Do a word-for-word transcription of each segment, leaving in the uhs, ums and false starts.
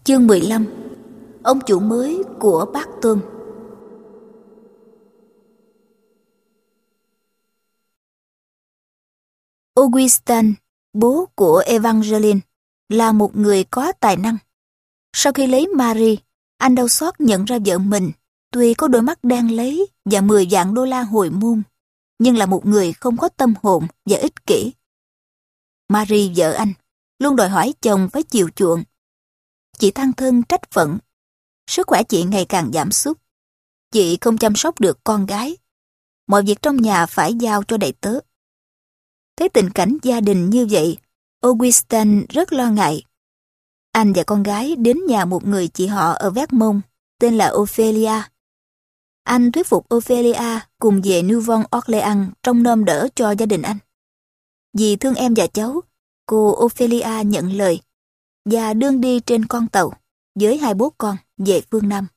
Chương mười lăm. Ông chủ mới của bát tôm. Augustin, bố của Evangeline, là một người có tài năng. Sau khi lấy Marie, anh đau xót nhận ra vợ mình, tuy có đôi mắt đen lấy và mười vạn đô la hồi môn, nhưng là một người không có tâm hồn và ích kỷ. Marie, vợ anh, luôn đòi hỏi chồng phải chiều chuộng. Chị than thân trách phận. Sức khỏe chị ngày càng giảm sút. Chị không chăm sóc được con gái. Mọi việc trong nhà phải giao cho đầy tớ. Thấy tình cảnh gia đình như vậy, Augustin rất lo ngại. Anh và con gái đến nhà một người chị họ ở Vermont, tên là Ophelia. Anh thuyết phục Ophelia cùng về Nouvelle-Orléans trông nom đỡ cho gia đình anh. Vì thương em và cháu, cô Ophelia nhận lời và đương đi trên con tàu với hai bố con về phương Nam.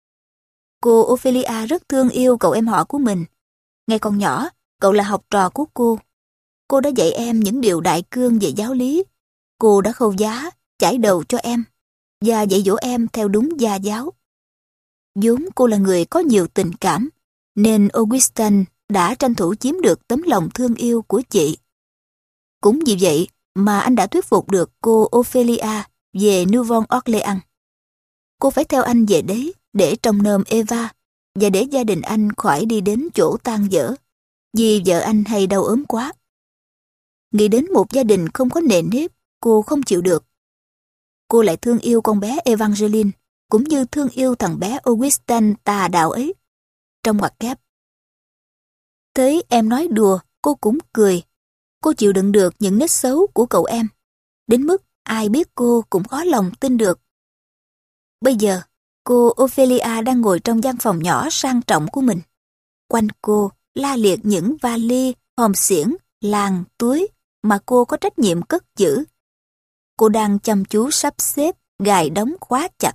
Cô Ophelia rất thương yêu cậu em họ của mình. Ngày còn nhỏ, cậu là học trò của cô. Cô đã dạy em những điều đại cương về giáo lý. Cô đã khâu vá, chải đầu cho em và dạy dỗ em theo đúng gia giáo. Vốn cô là người có nhiều tình cảm, nên Augustin đã tranh thủ chiếm được tấm lòng thương yêu của chị. Cũng vì vậy mà anh đã thuyết phục được cô Ophelia về Nouvelle-Orléans. Cô phải theo anh về đấy để trông nom Eva và để gia đình anh khỏi đi đến chỗ tan vỡ, vì vợ anh hay đau ốm quá. Nghĩ đến một gia đình không có nề nếp, cô không chịu được. Cô lại thương yêu con bé Evangeline, cũng như thương yêu thằng bé Augustin tà đạo ấy. Trong ngoặc kép. Thấy em nói đùa, cô cũng cười. Cô chịu đựng được những nết xấu của cậu em, đến mức ai biết cô cũng khó lòng tin được. Bây giờ, cô Ophelia đang ngồi trong gian phòng nhỏ sang trọng của mình. Quanh cô la liệt những vali, hòm xiển, làng, túi mà cô có trách nhiệm cất giữ. Cô đang chăm chú sắp xếp, gài đóng khóa chặt.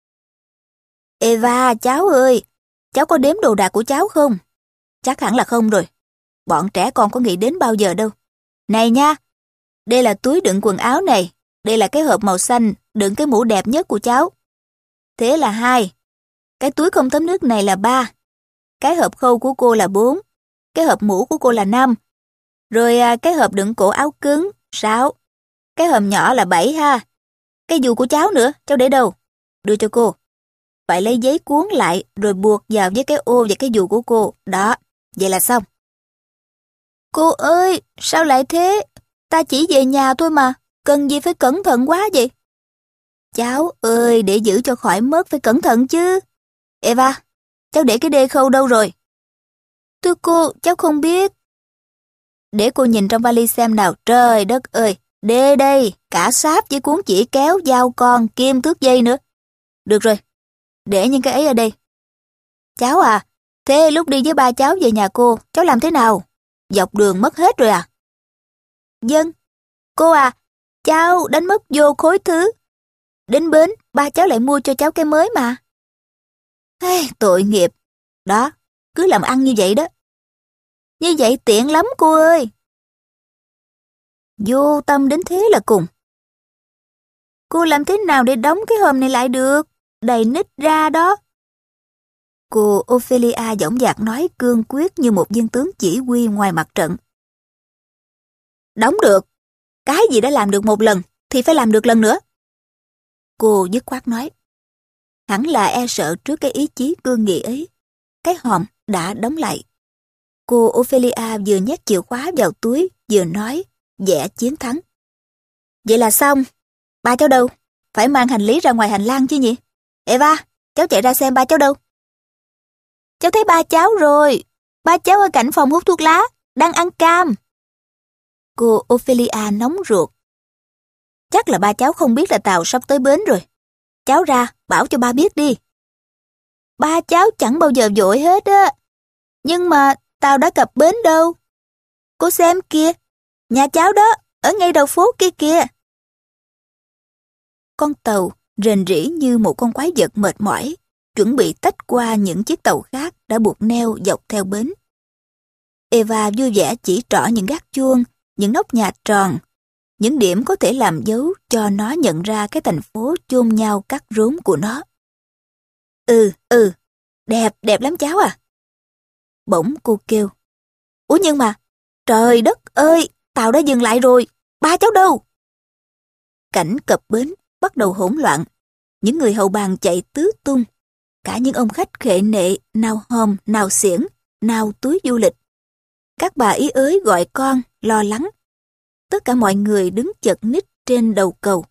Eva, cháu ơi, cháu có đếm đồ đạc của cháu không? Chắc hẳn là không rồi. Bọn trẻ con có nghĩ đến bao giờ đâu. Này nha, đây là túi đựng quần áo này, đây là cái hộp màu xanh đựng cái mũ đẹp nhất của cháu. Thế là hai. Cái túi không thấm nước này là ba. Cái hộp khâu của cô là bốn. Cái hộp mũ của cô là năm. Rồi à, cái hộp đựng cổ áo cứng, sáu. Cái hòm nhỏ là bảy ha. Cái dù của cháu nữa, cháu để đâu? Đưa cho cô. Phải lấy giấy cuốn lại rồi buộc vào với cái ô và cái dù của cô. Đó, vậy là xong. Cô ơi, sao lại thế? Ta chỉ về nhà thôi mà, cần gì phải cẩn thận quá vậy? Cháu ơi, để giữ cho khỏi mất phải cẩn thận chứ. Eva, cháu để cái đê khâu đâu rồi? Thưa cô, cháu không biết. Để cô nhìn trong vali xem nào. Trời đất ơi, đê đây, cả sáp với cuốn chỉ kéo, dao con, kim thước dây nữa. Được rồi, để những cái ấy ở đây. Cháu à, thế lúc đi với ba cháu về nhà cô, cháu làm thế nào? Dọc đường mất hết rồi à? Vâng. Cô à, cháu đánh mất vô khối thứ. Đến bến, ba cháu lại mua cho cháu cái mới mà. Hey, tội nghiệp. Đó, cứ làm ăn như vậy đó. Như vậy tiện lắm cô ơi. Vô tâm đến thế là cùng. Cô làm thế nào để đóng cái hòm này lại được? Đầy nít ra đó. Cô Ophelia dõng dạc nói cương quyết như một viên tướng chỉ huy ngoài mặt trận. Đóng được. Cái gì đã làm được một lần thì phải làm được lần nữa. Cô dứt khoát nói. Hẳn là e sợ trước cái ý chí cương nghị ấy. Cái hòm đã đóng lại. Cô Ophelia vừa nhét chìa khóa vào túi, vừa nói, vẻ chiến thắng. Vậy là xong. Ba cháu đâu? Phải mang hành lý ra ngoài hành lang chứ nhỉ? Eva, cháu chạy ra xem ba cháu đâu. Cháu thấy ba cháu rồi. Ba cháu ở cạnh phòng hút thuốc lá, đang ăn cam. Cô Ophelia nóng ruột. Chắc là ba cháu không biết là tàu sắp tới bến rồi. Cháu ra, bảo cho ba biết đi. Ba cháu chẳng bao giờ vội hết á. Nhưng mà tàu đã cập bến đâu. Cô xem kìa, nhà cháu đó, ở ngay đầu phố kia kìa. Con tàu rền rĩ như một con quái vật mệt mỏi, chuẩn bị tách qua những chiếc tàu khác đã buộc neo dọc theo bến. Eva vui vẻ chỉ trỏ những gác chuông, những nóc nhà tròn. những điểm có thể làm dấu cho nó nhận ra cái thành phố chôn nhau cắt rốn của nó. Ừ, ừ, đẹp, đẹp lắm cháu à. Bỗng cô kêu. Ủa nhưng mà, trời đất ơi, tàu đã dừng lại rồi, ba cháu đâu? Cảnh cập bến bắt đầu hỗn loạn, những người hậu bàn chạy tứ tung, cả những ông khách khệ nệ, nào hòm, nào xiển, nào túi du lịch. Các bà ý ới gọi con, lo lắng. Tất cả mọi người đứng chật ních trên đầu cầu.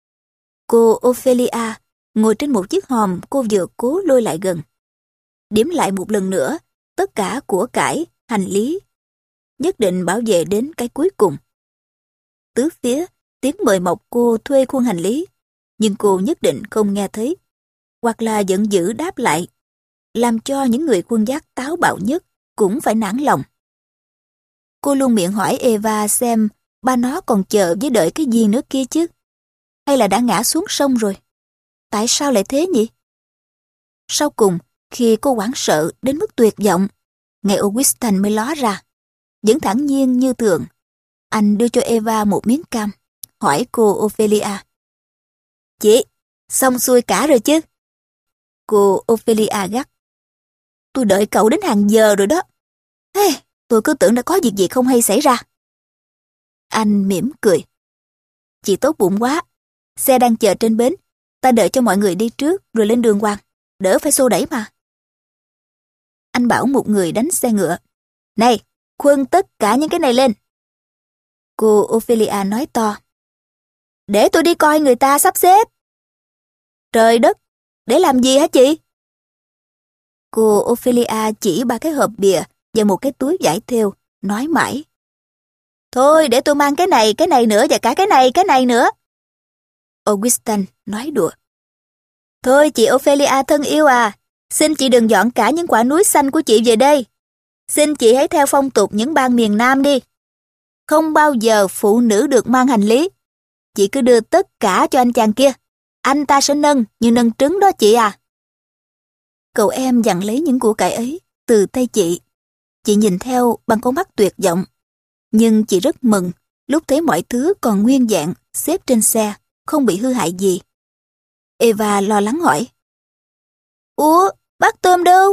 Cô Ophelia ngồi trên một chiếc hòm cô vừa cố lôi lại gần. Điểm lại một lần nữa, tất cả của cải, hành lý. Nhất định bảo vệ đến cái cuối cùng. Tứ phía, tiếng mời mọc cô thuê khuôn hành lý, nhưng cô nhất định không nghe thấy, hoặc là giận dữ đáp lại, làm cho những người khuân vác táo bạo nhất cũng phải nản lòng. Cô luôn miệng hỏi Eva xem ba nó còn chờ với đợi cái gì nữa kia chứ, hay là đã ngã xuống sông rồi? Tại sao lại thế nhỉ? Sau cùng, khi cô hoảng sợ đến mức tuyệt vọng, ngài Augustin mới ló ra, vẫn thản nhiên như thường. Anh đưa cho Eva một miếng cam, hỏi cô Ophelia. Chị, xong xuôi cả rồi chứ? Cô Ophelia gắt. Tôi đợi cậu đến hàng giờ rồi đó. Hey, tôi cứ tưởng đã có việc gì không hay xảy ra. Anh mỉm cười. Chị tốt bụng quá. Xe đang chờ trên bến. Ta đợi cho mọi người đi trước rồi lên đường hoàng. Đỡ phải xô đẩy mà. Anh bảo một người đánh xe ngựa. Này, khuân tất cả những cái này lên. Cô Ophelia nói to. Để tôi đi coi người ta sắp xếp. Trời đất, để làm gì hả chị? Cô Ophelia chỉ ba cái hộp bìa và một cái túi vải thêu, nói mãi. Thôi để tôi mang cái này, cái này nữa và cả cái này, cái này nữa. Augustin nói đùa. Thôi chị Ophelia thân yêu à, xin chị đừng dọn cả những quả núi xanh của chị về đây. Xin chị hãy theo phong tục những bang miền Nam đi. Không bao giờ phụ nữ được mang hành lý. Chị cứ đưa tất cả cho anh chàng kia. Anh ta sẽ nâng như nâng trứng đó chị à. Cậu em dặn lấy những của cải ấy từ tay chị. Chị nhìn theo bằng con mắt tuyệt vọng. Nhưng chị rất mừng lúc thấy mọi thứ còn nguyên vẹn xếp trên xe, không bị hư hại gì. Eva lo lắng hỏi. Ủa, bác Tôm đâu?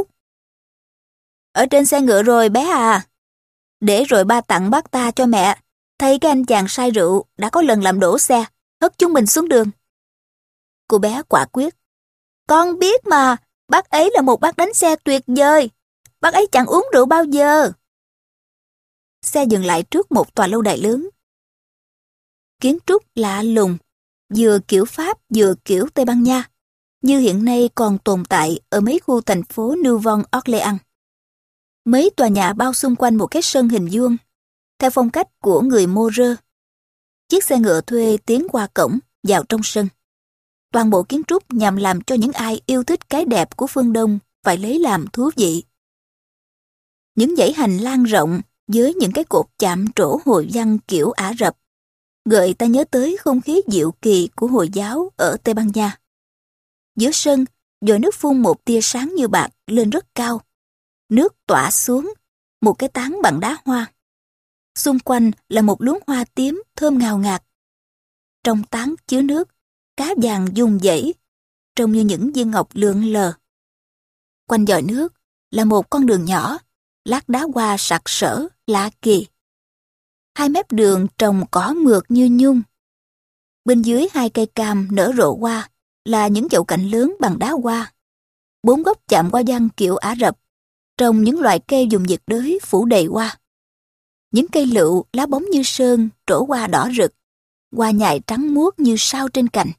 Ở trên xe ngựa rồi bé à. Để rồi ba tặng bác ta cho mẹ. Thấy cái anh chàng say rượu đã có lần làm đổ xe, hất chúng mình xuống đường. Cô bé quả quyết. Con biết mà, bác ấy là một bác đánh xe tuyệt vời. Bác ấy chẳng uống rượu bao giờ. Xe dừng lại trước một tòa lâu đài lớn. Kiến trúc lạ lùng, vừa kiểu Pháp vừa kiểu Tây Ban Nha, như hiện nay còn tồn tại ở mấy khu thành phố Nouvelle Orléans. Mấy tòa nhà bao xung quanh một cái sân hình vuông, theo phong cách của người Morer. Chiếc xe ngựa thuê tiến qua cổng, vào trong sân. Toàn bộ kiến trúc nhằm làm cho những ai yêu thích cái đẹp của phương Đông phải lấy làm thú vị. Những dãy hành lang rộng với những cái cột chạm trổ hồi văn kiểu Ả Rập gợi ta nhớ tới không khí diệu kỳ của Hồi giáo ở Tây Ban Nha. Giữa sân, dòng nước phun một tia sáng như bạc lên rất cao. Nước tỏa xuống, một cái tán bằng đá hoa. Xung quanh là một luống hoa tím thơm ngào ngạt. Trong tán chứa nước, cá vàng dung dãy, trông như những viên ngọc lượn lờ. Quanh vòi nước là một con đường nhỏ, lát đá hoa sặc sỡ, lạ kỳ. Hai mép đường trồng cỏ mượt như nhung. Bên dưới hai cây cam nở rộ hoa là những chậu cảnh lớn bằng đá hoa. Bốn gốc chạm hoa văn kiểu Ả Rập, trồng những loại cây vùng nhiệt đới phủ đầy hoa. Những cây lựu lá bóng như sơn trổ hoa đỏ rực, hoa nhài trắng muốt như sao trên cành.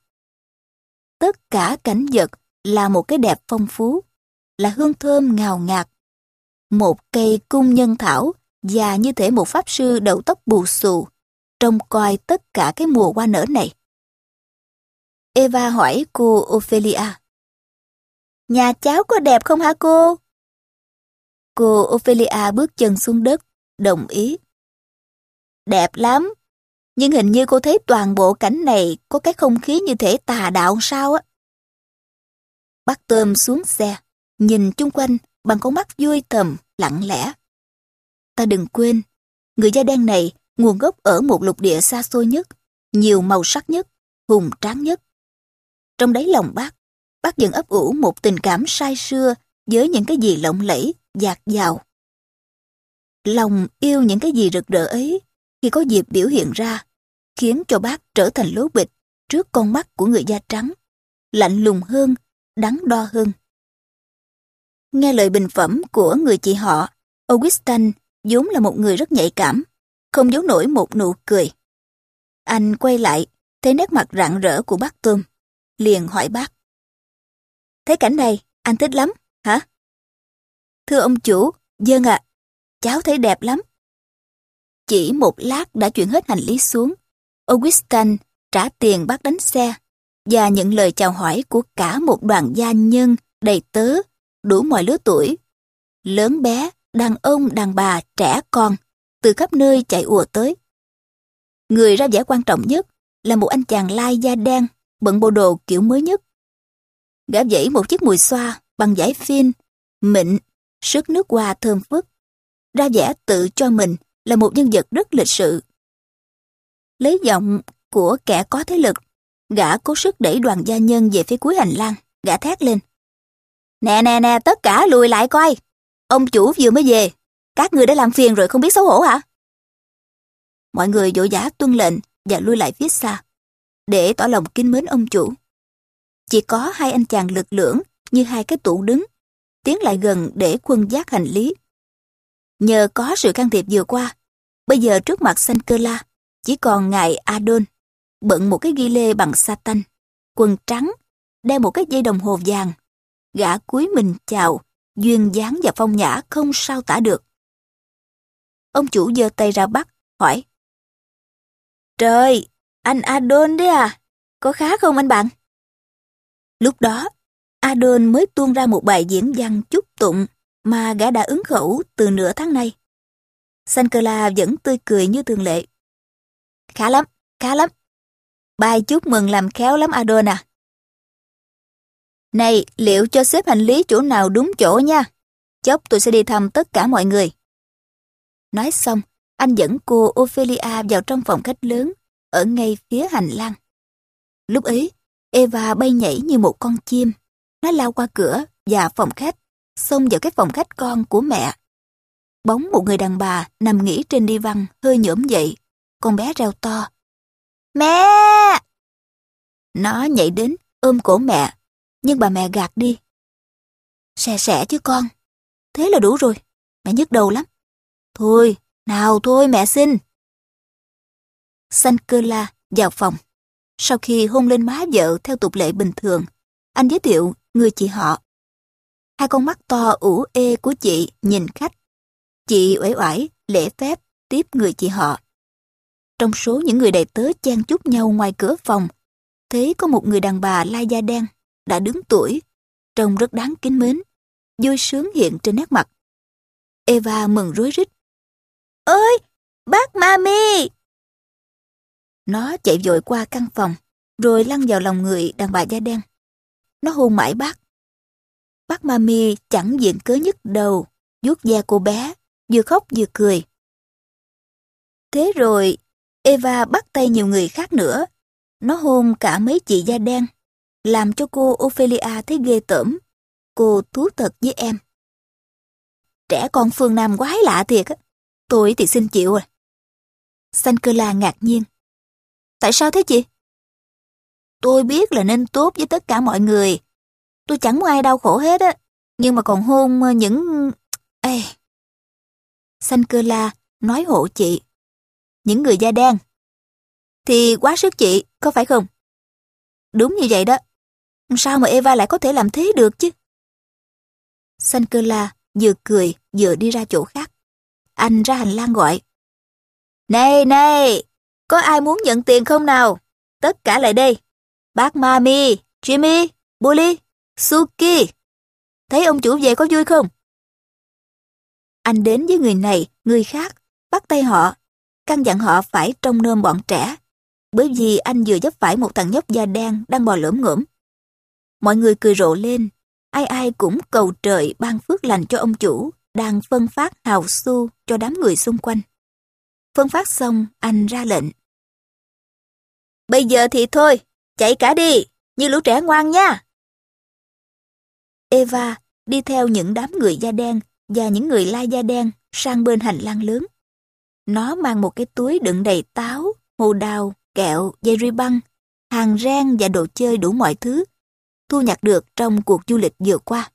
Tất cả cảnh vật là một cái đẹp phong phú, là hương thơm ngào ngạt. Một cây cung nhân thảo và như thể một pháp sư đầu tóc bù xù, trông coi tất cả cái mùa hoa nở này. Eva hỏi cô Ophelia. Nhà cháu có đẹp không hả cô? Cô Ophelia bước chân xuống đất, đồng ý. Đẹp lắm, nhưng hình như cô thấy toàn bộ cảnh này có cái không khí như thể tà đạo sao á. Bác Tôm xuống xe, nhìn chung quanh bằng con mắt vui thầm, lặng lẽ. Ta đừng quên, người da đen này nguồn gốc ở một lục địa xa xôi nhất nhiều màu sắc nhất, hùng tráng nhất. Trong đáy lòng bác, bác dần ấp ủ một tình cảm say sưa với những cái gì lộng lẫy, dạt dào. Lòng yêu những cái gì rực rỡ ấy, khi có dịp biểu hiện ra, khiến cho bác trở thành lố bịch trước con mắt của người da trắng, lạnh lùng hơn, đắn đo hơn. Nghe lời bình phẩm của người chị họ, Augustin vốn là một người rất nhạy cảm, không giấu nổi một nụ cười. Anh quay lại, thấy nét mặt rạng rỡ của bác Tôm, liền hỏi bác. Thấy cảnh này, anh thích lắm, hả? Thưa ông chủ, vâng ạ, cháu thấy đẹp lắm. Chỉ một lát đã chuyển hết hành lý xuống, Augustin trả tiền bác đánh xe và nhận lời chào hỏi của cả một đoàn gia nhân đầy tớ, đủ mọi lứa tuổi. Lớn bé, đàn ông, đàn bà, trẻ con, từ khắp nơi chạy ùa tới. Người ra vẻ quan trọng nhất là một anh chàng lai da đen, bận bộ đồ kiểu mới nhất. Gã vẫy một chiếc mùi xoa bằng vải phin, mịn, sức nước hoa thơm phức, ra vẻ tự cho mình là một nhân vật rất lịch sự. Lấy giọng của kẻ có thế lực, gã cố sức đẩy đoàn gia nhân về phía cuối hành lang, gã thét lên. Nè nè nè, tất cả lùi lại coi, ông chủ vừa mới về, các người đã làm phiền rồi không biết xấu hổ hả? Mọi người vội vã tuân lệnh và lui lại phía xa, để tỏ lòng kính mến ông chủ. Chỉ có hai anh chàng lực lưỡng như hai cái tủ đứng, tiến lại gần để khuân vác hành lý. Nhờ có sự can thiệp vừa qua, bây giờ trước mặt Sankela chỉ còn ngài Adon, bận một cái ghi lê bằng sa-tanh, quần trắng, đeo một cái dây đồng hồ vàng. Gã cúi mình chào, duyên dáng và phong nhã không sao tả được. Ông chủ giơ tay ra bắt, hỏi. Trời, anh Adon đấy à? Có khá không anh bạn? Lúc đó, Adon mới tuôn ra một bài diễn văn chúc tụng mà gã đã ứng khẩu từ nửa tháng nay. Sankela vẫn tươi cười như thường lệ. Khá lắm, khá lắm. Bài chúc mừng làm khéo lắm Adon à. Này, liệu cho xếp hành lý chỗ nào đúng chỗ nha. Chốc tôi sẽ đi thăm tất cả mọi người. Nói xong, anh dẫn cô Ophelia vào trong phòng khách lớn, ở ngay phía hành lang. Lúc ấy, Eva bay nhảy như một con chim. Nó lao qua cửa và phòng khách, xông vào cái phòng khách con của mẹ. Bóng một người đàn bà nằm nghỉ trên đi văn hơi nhổm dậy. Con bé reo to. Mẹ! Nó nhảy đến ôm cổ mẹ, nhưng bà mẹ gạt đi. Xè xẻ chứ con. Thế là đủ rồi, mẹ nhức đầu lắm. Thôi, nào thôi mẹ xin. Sankela vào phòng. Sau khi hôn lên má vợ theo tục lệ bình thường, anh giới thiệu người chị họ. Hai con mắt to ủ ê của chị nhìn khách. Chị uể oải, lễ phép tiếp người chị họ. Trong số những người đầy tớ chen chúc nhau ngoài cửa phòng, thấy có một người đàn bà lai da đen, đã đứng tuổi, trông rất đáng kính mến, vui sướng hiện trên nét mặt. Eva mừng rối rít. Ơi, bác Mami! Nó chạy vội qua căn phòng, rồi lăn vào lòng người đàn bà da đen. Nó hôn mãi bác. Bác Mami chẳng viện cớ nhức đầu, vuốt da cô bé, vừa khóc vừa cười. Thế rồi, Eva bắt tay nhiều người khác nữa. Nó hôn cả mấy chị da đen, làm cho cô Ophelia thấy ghê tởm. Cô thú thật với em. Trẻ con phương Nam quái lạ thiệt á. Tôi thì xin chịu rồi. Sankela ngạc nhiên. Tại sao thế chị? Tôi biết là nên tốt với tất cả mọi người. Tôi chẳng muốn ai đau khổ hết á. Nhưng mà còn hôn những... Ê. Sankela nói hộ chị. Những người da đen. Thì quá sức chị, có phải không? Đúng như vậy đó. Sao mà Eva lại có thể làm thế được chứ? Sankela vừa cười vừa đi ra chỗ khác. Anh ra hành lang gọi. Này này, có ai muốn nhận tiền không nào? Tất cả lại đây. Bác Mami, Jimmy, Bully, Suki. Thấy ông chủ về có vui không? Anh đến với người này, người khác, bắt tay họ, căn dặn họ phải trông nom bọn trẻ, bởi vì anh vừa vấp phải một thằng nhóc da đen đang bò lổm ngổm. Mọi người cười rộ lên, ai ai cũng cầu trời ban phước lành cho ông chủ đang phân phát hào xu cho đám người xung quanh. Phân phát xong, anh ra lệnh. Bây giờ thì thôi, chạy cả đi, như lũ trẻ ngoan nha. Eva đi theo những đám người da đen và những người lai da đen sang bên hành lang lớn. Nó mang một cái túi đựng đầy táo, hồ đào, kẹo, dây ruy băng, hàng rang và đồ chơi đủ mọi thứ thu nhặt được trong cuộc du lịch vừa qua.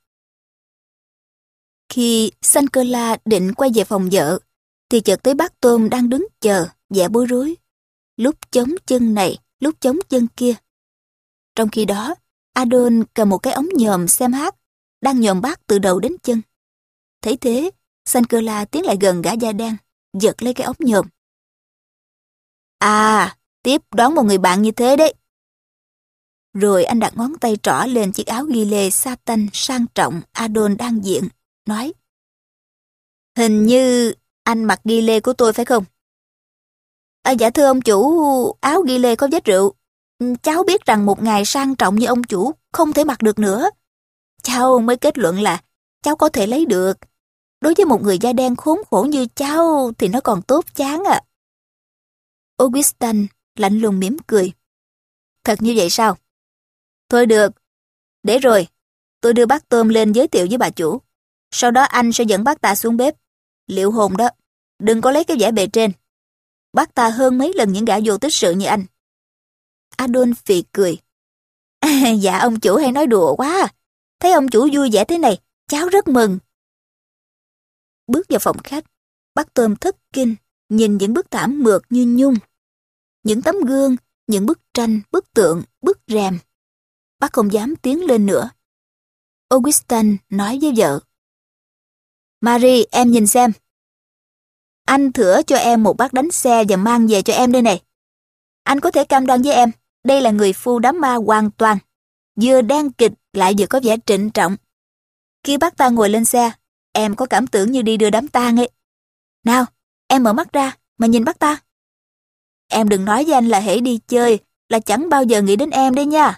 Khi Sankela định quay về phòng vợ, thì chợt thấy bác Tôm đang đứng chờ, vẻ bối rối. Lúc chống chân này, lúc chống chân kia. Trong khi đó, Adon cầm một cái ống nhòm xem hát, đang nhòm bác từ đầu đến chân. Thấy thế, Sankela tiến lại gần gã da đen, giật lấy cái ống nhòm. À, tiếp đón một người bạn như thế đấy. Rồi anh đặt ngón tay trỏ lên chiếc áo ghi lê satin sang trọng Adon đang diện, nói: Hình như anh mặc ghi lê của tôi phải không? À, dạ thưa ông chủ, áo ghi lê có vết rượu. Cháu biết rằng một ngày sang trọng như ông chủ không thể mặc được nữa. Cháu mới kết luận là cháu có thể lấy được. Đối với một người da đen khốn khổ như cháu thì nó còn tốt chán à. Augustin lạnh lùng mỉm cười. Thật như vậy sao? Thôi được. Để rồi, tôi đưa bác Tôm lên giới thiệu với bà chủ. Sau đó anh sẽ dẫn bác ta xuống bếp. Liệu hồn đó, đừng có lấy cái vẻ bề trên. Bác ta hơn mấy lần những gã vô tích sự như anh. Adon phì cười. À, dạ ông chủ hay nói đùa quá. Thấy ông chủ vui vẻ thế này, cháu rất mừng. Bước vào phòng khách, bác Tôm thất kinh, nhìn những bức thảm mượt như nhung. Những tấm gương, những bức tranh, bức tượng, bức rèm. Bác không dám tiến lên nữa. Augustin nói với vợ. Marie, em nhìn xem. Anh thửa cho em một bác đánh xe và mang về cho em đây này. Anh có thể cam đoan với em, đây là người phu đám ma hoàn toàn. Vừa đen kịch lại vừa có vẻ trịnh trọng. Khi bác ta ngồi lên xe, em có cảm tưởng như đi đưa đám tang ấy. Nào, em mở mắt ra mà nhìn bác ta. Em đừng nói với anh là hễ đi chơi là chẳng bao giờ nghĩ đến em đấy nha.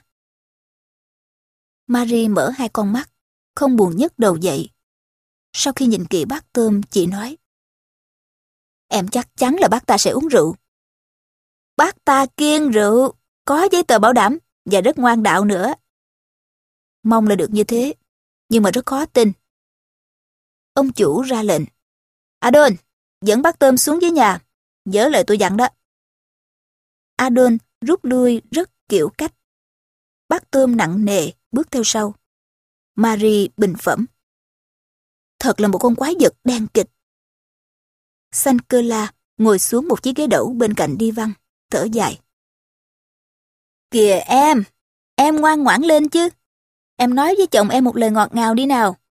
Marie mở hai con mắt, không buồn nhấc đầu dậy. Sau khi nhìn kỹ bác Tôm, chị nói: Em chắc chắn là bác ta sẽ uống rượu. Bác ta kiêng rượu, có giấy tờ bảo đảm và rất ngoan đạo nữa. Mong là được như thế, nhưng mà rất khó tin. Ông chủ ra lệnh. Adon, dẫn bác Tôm xuống dưới nhà, nhớ lời tôi dặn đó. Adon rút lui rất kiểu cách. Bác Tôm nặng nề bước theo sau. Marie bình phẩm. Thật là một con quái vật đen kịch. Sankela ngồi xuống một chiếc ghế đẩu bên cạnh đi văn, thở dài. Kìa em, em ngoan ngoãn lên chứ. Em nói với chồng em một lời ngọt ngào đi nào.